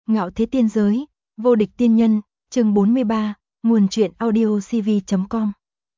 Ngạo thế tiên giới, vô địch tiên nhân, chương 43, nguồn truyện audiocv.com.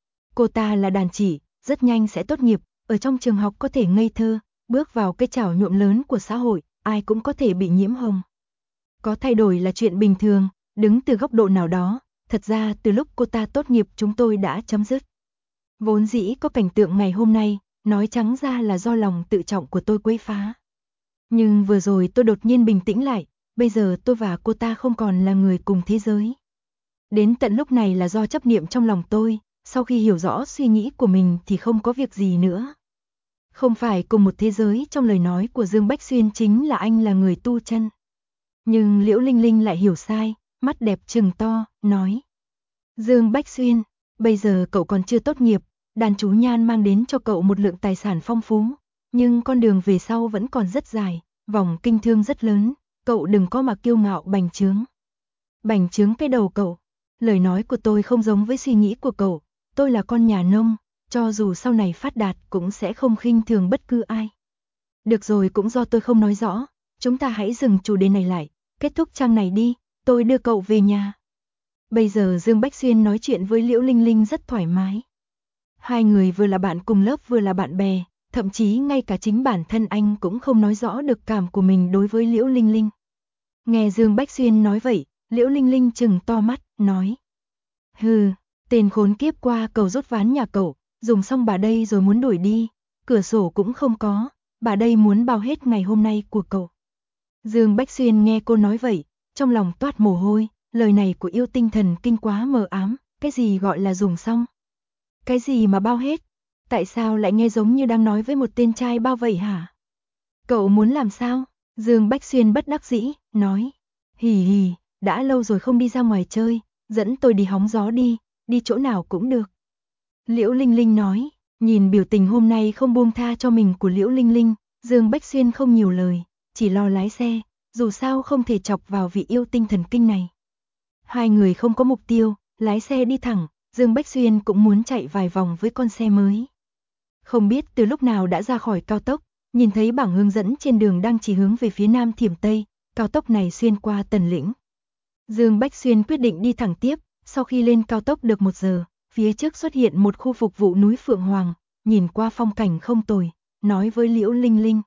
Cô ta là đàn chỉ, rất nhanh sẽ tốt nghiệp, ở trong trường học có thể ngây thơ, bước vào cái chảo nhuộm lớn của xã hội, ai cũng có thể bị nhiễm hồng. Có thay đổi là chuyện bình thường, đứng từ góc độ nào đó, thật ra từ lúc cô ta tốt nghiệp chúng tôi đã chấm dứt. Vốn dĩ có cảnh tượng ngày hôm nay, nói trắng ra là do lòng tự trọng của tôi quấy phá. Nhưng vừa rồi tôi đột nhiên bình tĩnh lại, bây giờ tôi và cô ta không còn là người cùng thế giới. Đến tận lúc này là do chấp niệm trong lòng tôi, sau khi hiểu rõ suy nghĩ của mình thì không có việc gì nữa. Không phải cùng một thế giới trong lời nói của Dương Bách Xuyên chính là anh là người tu chân. Nhưng Liễu Linh Linh lại hiểu sai, mắt đẹp trừng to, nói. Dương Bách Xuyên, bây giờ cậu còn chưa tốt nghiệp, đàn chú nhan mang đến cho cậu một lượng tài sản phong phú, nhưng con đường về sau vẫn còn rất dài, vòng kinh thương rất lớn, cậu đừng có mà kiêu ngạo bành trướng. Bành trướng cái đầu cậu, lời nói của tôi không giống với suy nghĩ của cậu, tôi là con nhà nông, cho dù sau này phát đạt cũng sẽ không khinh thường bất cứ ai. Được rồi, cũng do tôi không nói rõ, chúng ta hãy dừng chủ đề này lại, kết thúc trang này đi, tôi đưa cậu về nhà. Bây giờ Dương Bách Xuyên nói chuyện với Liễu Linh Linh rất thoải mái. Hai người vừa là bạn cùng lớp vừa là bạn bè, thậm chí ngay cả chính bản thân anh cũng không nói rõ được cảm của mình đối với Liễu Linh Linh. Nghe Dương Bách Xuyên nói vậy, Liễu Linh Linh trừng to mắt, nói. Hừ, tên khốn kiếp qua cầu rút ván nhà cậu, dùng xong bà đây rồi muốn đuổi đi, cửa sổ cũng không có, bà đây muốn bao hết ngày hôm nay của cậu. Dương Bách Xuyên nghe cô nói vậy, trong lòng toát mồ hôi, lời này của yêu tinh thần kinh quá mờ ám, cái gì gọi là dùng xong? Cái gì mà bao hết? Tại sao lại nghe giống như đang nói với một tên trai bao vậy hả? Cậu muốn làm sao? Dương Bách Xuyên bất đắc dĩ, nói. Hì hì, đã lâu rồi không đi ra ngoài chơi, dẫn tôi đi hóng gió đi chỗ nào cũng được. Liễu Linh Linh nói, nhìn biểu tình hôm nay không buông tha cho mình của Liễu Linh Linh, Dương Bách Xuyên không nhiều lời, chỉ lo lái xe, dù sao không thể chọc vào vị yêu tinh thần kinh này. Hai người không có mục tiêu, lái xe đi thẳng, Dương Bách Xuyên cũng muốn chạy vài vòng với con xe mới. Không biết từ lúc nào đã ra khỏi cao tốc, nhìn thấy bảng hướng dẫn trên đường đang chỉ hướng về phía nam Thiểm Tây, cao tốc này xuyên qua Tần Lĩnh. Dương Bách Xuyên quyết định đi thẳng tiếp, sau khi lên cao tốc được 1 giờ, phía trước xuất hiện một khu phục vụ núi Phượng Hoàng, nhìn qua phong cảnh không tồi, nói với Liễu Linh Linh.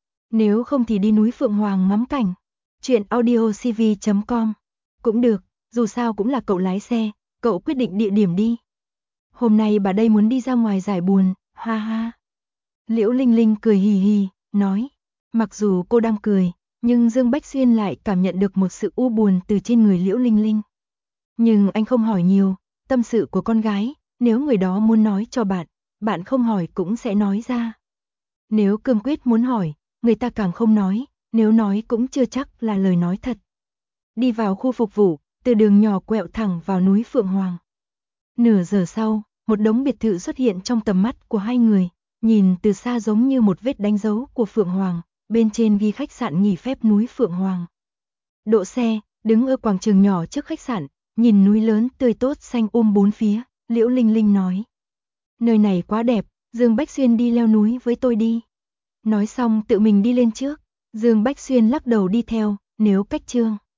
Nếu không thì đi núi Phượng Hoàng ngắm cảnh. Chuyện audiocv.com. Cũng được, dù sao cũng là cậu lái xe, cậu quyết định địa điểm đi. Hôm nay bà đây muốn đi ra ngoài giải buồn, ha ha. Liễu Linh Linh cười hì hì, nói. Mặc dù cô đang cười, nhưng Dương Bách Xuyên lại cảm nhận được một sự u buồn từ trên người Liễu Linh Linh. Nhưng anh không hỏi nhiều, tâm sự của con gái, nếu người đó muốn nói cho bạn, bạn không hỏi cũng sẽ nói ra. Nếu cương quyết muốn hỏi, người ta càng không nói, nếu nói cũng chưa chắc là lời nói thật. Đi vào khu phục vụ, từ đường nhỏ quẹo thẳng vào núi Phượng Hoàng. Nửa giờ sau, một đống biệt thự xuất hiện trong tầm mắt của hai người, nhìn từ xa giống như một vết đánh dấu của Phượng Hoàng, bên trên ghi khách sạn nghỉ phép núi Phượng Hoàng. Đỗ xe, đứng ở quảng trường nhỏ trước khách sạn, nhìn núi lớn tươi tốt xanh bốn phía, Liễu Linh Linh nói. Nơi này quá đẹp, Dương Bách Xuyên đi leo núi với tôi đi. Nói xong tự mình đi lên trước, Dương Bách Xuyên lắc đầu đi theo, nếu cách chương.